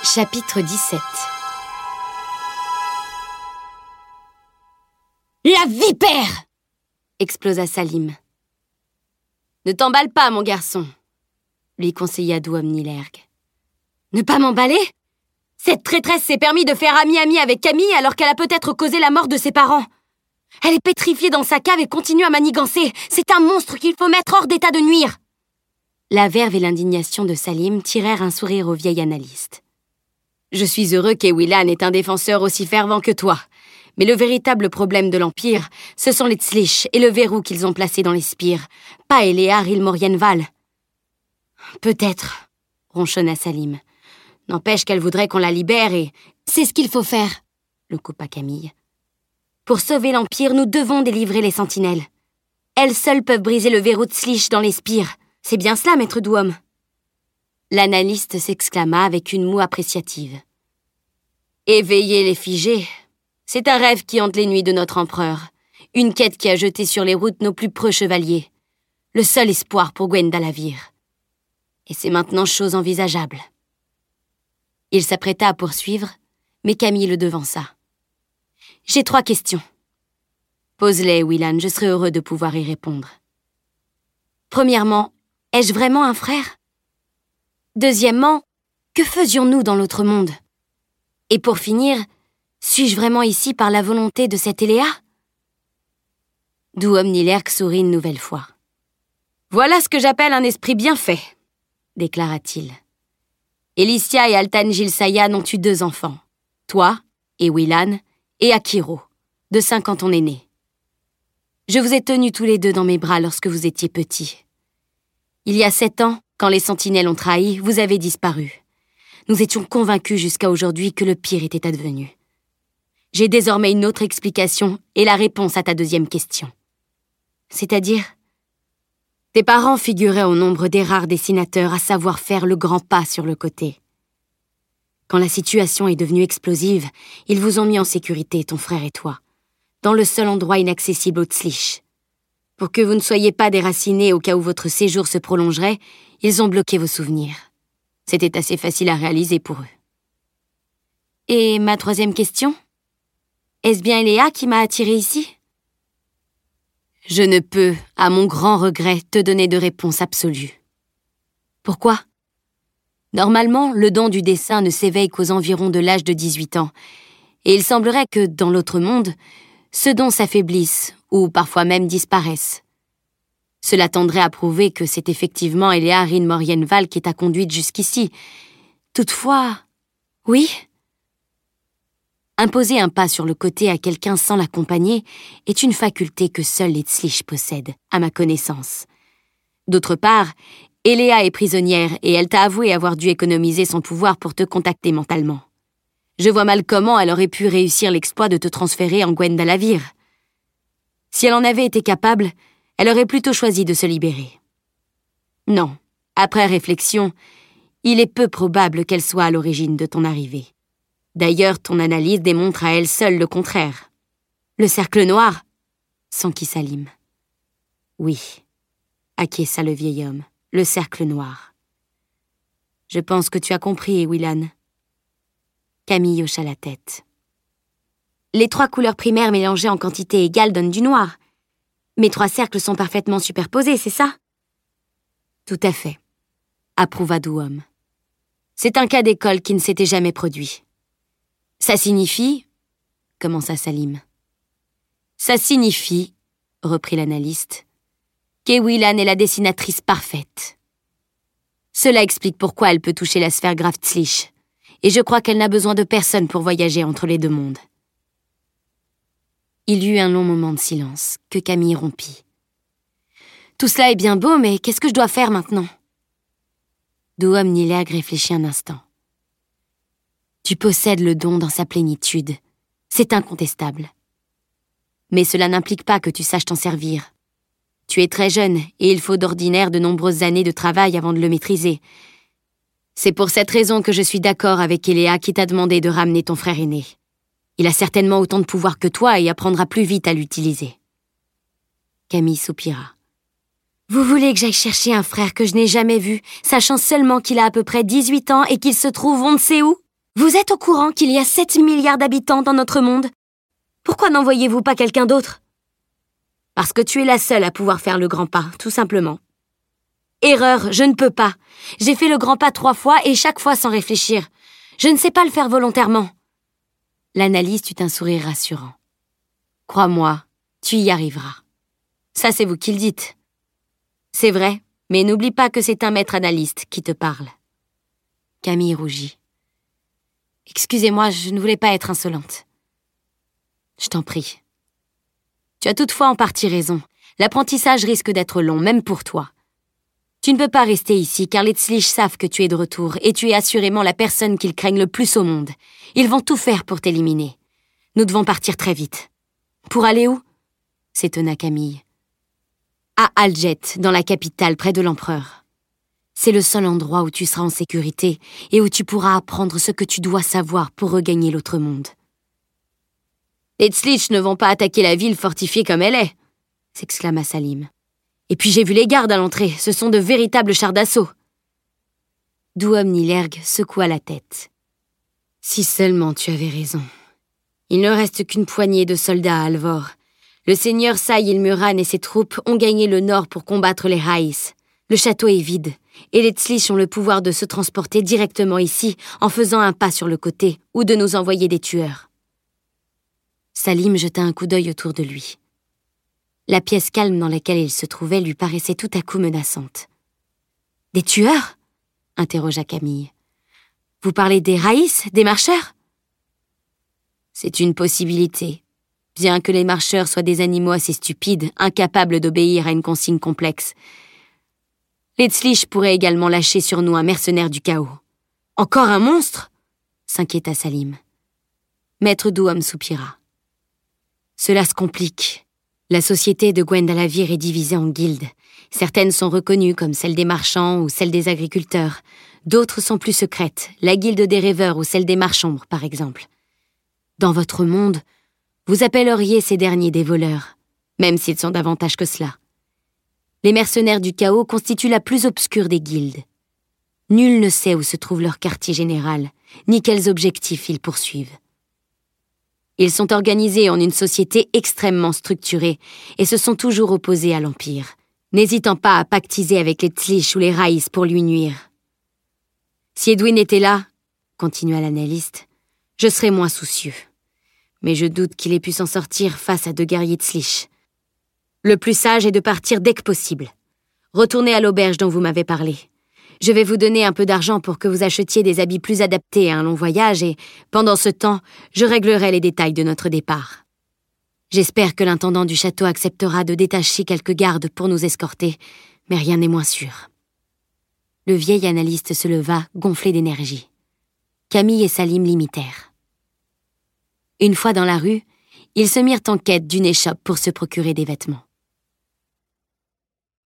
Chapitre 17. La vipère! Explosa Salim. Ne t'emballe pas, mon garçon, lui conseilla Douom Nilergue. Ne pas m'emballer? Cette traîtresse s'est permis de faire ami-ami avec Camille alors qu'elle a peut-être causé la mort de ses parents. Elle est pétrifiée dans sa cave et continue à manigancer. C'est un monstre qu'il faut mettre hors d'état de nuire. La verve et l'indignation de Salim tirèrent un sourire au vieil analyste. Je suis heureux qu'Ewilan ait un défenseur aussi fervent que toi. Mais le véritable problème de l'Empire, ce sont les Tzlich et le verrou qu'ils ont placé dans les spires, pas Eléa Ilmorienval. Peut-être, ronchonna Salim. N'empêche qu'elle voudrait qu'on la libère et... C'est ce qu'il faut faire, le coupa Camille. Pour sauver l'Empire, nous devons délivrer les sentinelles. Elles seules peuvent briser le verrou Tzlich dans les spires. C'est bien cela, maître Douom. L'analyste s'exclama avec une moue appréciative. Éveiller les figés, c'est un rêve qui hante les nuits de notre empereur. Une quête qui a jeté sur les routes nos plus preux chevaliers. Le seul espoir pour Gwendalavir. Et c'est maintenant chose envisageable. Il s'apprêta à poursuivre, mais Camille le devança. J'ai 3 questions. Pose-les, Willan, je serai heureux de pouvoir y répondre. Premièrement, ai-je vraiment un frère? Deuxièmement, que faisions-nous dans l'autre monde? Et pour finir, suis-je vraiment ici par la volonté de cette Eléa? Douom Nilergue sourit une nouvelle fois. Voilà ce que j'appelle un esprit bien fait, déclara-t-il. Elicia et Altan Gilsaya n'ont eu 2 enfants. Toi, et Willan, et Akiro, de 5 ans ton aîné. Je vous ai tenus tous les 2 dans mes bras lorsque vous étiez petits. Il y a 7 ans, quand les sentinelles ont trahi, vous avez disparu. Nous étions convaincus jusqu'à aujourd'hui que le pire était advenu. J'ai désormais une autre explication et la réponse à ta 2e question. C'est-à-dire, tes parents figuraient au nombre des rares dessinateurs à savoir faire le grand pas sur le côté. Quand la situation est devenue explosive, ils vous ont mis en sécurité, ton frère et toi, dans le seul endroit inaccessible au Tzlich. Pour que vous ne soyez pas déracinés au cas où votre séjour se prolongerait, ils ont bloqué vos souvenirs. C'était assez facile à réaliser pour eux. Et ma 3e question? Est-ce bien Eléa qui m'a attirée ici? Je ne peux, à mon grand regret, te donner de réponse absolue. Pourquoi? Normalement, le don du dessin ne s'éveille qu'aux environs de l'âge de 18 ans, et il semblerait que, dans l'autre monde, ce don s'affaiblisse, ou parfois même disparaisse. Cela tendrait à prouver que c'est effectivement Eléa Ilmorienval qui t'a conduite jusqu'ici. Toutefois... Oui? Imposer un pas sur le côté à quelqu'un sans l'accompagner est une faculté que seuls les Tzlich possèdent, à ma connaissance. D'autre part, Eléa est prisonnière et elle t'a avoué avoir dû économiser son pouvoir pour te contacter mentalement. Je vois mal comment elle aurait pu réussir l'exploit de te transférer en Gwendalavir. Si elle en avait été capable, elle aurait plutôt choisi de se libérer. Non, après réflexion, il est peu probable qu'elle soit à l'origine de ton arrivée. D'ailleurs, ton analyse démontre à elle seule le contraire. Le cercle noir, s'enquit Salim. Oui, acquiesça le vieil homme, le cercle noir. Je pense que tu as compris, Willan. Camille hocha la tête. Les 3 couleurs primaires mélangées en quantité égale donnent du noir. Mes 3 cercles sont parfaitement superposés, c'est ça? Tout à fait, approuva Douom. C'est un cas d'école qui ne s'était jamais produit. Ça signifie... commença Salim. Ça signifie, reprit l'analyste, qu'Ewillan est la dessinatrice parfaite. Cela explique pourquoi elle peut toucher la sphère grave Tzlich, et je crois qu'elle n'a besoin de personne pour voyager entre les 2 mondes. Il y eut un long moment de silence, que Camille rompit. Tout cela est bien beau, mais qu'est-ce que je dois faire maintenant? Douom Nilergue réfléchit un instant. Tu possèdes le don dans sa plénitude. C'est incontestable. Mais cela n'implique pas que tu saches t'en servir. Tu es très jeune et il faut d'ordinaire de nombreuses années de travail avant de le maîtriser. C'est pour cette raison que je suis d'accord avec Eléa qui t'a demandé de ramener ton frère aîné. Il a certainement autant de pouvoir que toi et apprendra plus vite à l'utiliser. Camille soupira. Vous voulez que j'aille chercher un frère que je n'ai jamais vu, sachant seulement qu'il a à peu près 18 ans et qu'il se trouve on ne sait où? Vous êtes au courant qu'il y a 7 milliards d'habitants dans notre monde? Pourquoi n'envoyez-vous pas quelqu'un d'autre? Parce que tu es la seule à pouvoir faire le grand pas, tout simplement. Erreur, je ne peux pas. J'ai fait le grand pas 3 fois et chaque fois sans réfléchir. Je ne sais pas le faire volontairement. L'analyste eut un sourire rassurant. Crois-moi, tu y arriveras. Ça, c'est vous qui le dites. C'est vrai, mais n'oublie pas que c'est un maître analyste qui te parle. Camille rougit. Excusez-moi, je ne voulais pas être insolente. Je t'en prie. Tu as toutefois en partie raison. L'apprentissage risque d'être long, même pour toi. Tu ne peux pas rester ici, car les Tzlich savent que tu es de retour, et tu es assurément la personne qu'ils craignent le plus au monde. Ils vont tout faire pour t'éliminer. Nous devons partir très vite. Pour aller où? S'étonna Camille. À Aljet, dans la capitale, près de l'empereur. C'est le seul endroit où tu seras en sécurité et où tu pourras apprendre ce que tu dois savoir pour regagner l'autre monde. Les Tzlich ne vont pas attaquer la ville fortifiée comme elle est, s'exclama Salim. Et puis j'ai vu les gardes à l'entrée, ce sont de véritables chars d'assaut. Douom Nilerg secoua la tête. Si seulement tu avais raison. Il ne reste qu'une poignée de soldats à Alvor. Le seigneur Sai Ilmuran et ses troupes ont gagné le nord pour combattre les Raïs. Le château est vide, et les Tzlich ont le pouvoir de se transporter directement ici en faisant un pas sur le côté ou de nous envoyer des tueurs. Salim jeta un coup d'œil autour de lui. La pièce calme dans laquelle il se trouvait lui paraissait tout à coup menaçante. « Des tueurs ?» interrogea Camille. « Vous parlez des Raïs, des marcheurs ?» C'est une possibilité, bien que les marcheurs soient des animaux assez stupides, incapables d'obéir à une consigne complexe. Les Tzlich pourraient également lâcher sur nous un mercenaire du chaos. « Encore un monstre ?» s'inquiéta Salim. Maître Douom soupira. « Cela se complique. La société de Gwendalavir est divisée en guildes. Certaines sont reconnues comme celle des marchands ou celle des agriculteurs. D'autres sont plus secrètes, la guilde des rêveurs ou celle des marchands, par exemple. Dans votre monde, vous appelleriez ces derniers des voleurs, même s'ils sont davantage que cela. Les mercenaires du chaos constituent la plus obscure des guildes. Nul ne sait où se trouve leur quartier général, ni quels objectifs ils poursuivent. Ils sont organisés en une société extrêmement structurée et se sont toujours opposés à l'Empire, n'hésitant pas à pactiser avec les Tzlich ou les Raïs pour lui nuire. Si Edwin était là, continua l'analyste, je serais moins soucieux. Mais je doute qu'il ait pu s'en sortir face à 2 guerriers Tzlich. Le plus sage est de partir dès que possible. Retournez à l'auberge dont vous m'avez parlé. Je vais vous donner un peu d'argent pour que vous achetiez des habits plus adaptés à un long voyage et, pendant ce temps, je réglerai les détails de notre départ. J'espère que l'intendant du château acceptera de détacher quelques gardes pour nous escorter, mais rien n'est moins sûr. Le vieil analyste se leva, gonflé d'énergie. Camille et Salim l'imitèrent. Une fois dans la rue, ils se mirent en quête d'une échoppe pour se procurer des vêtements.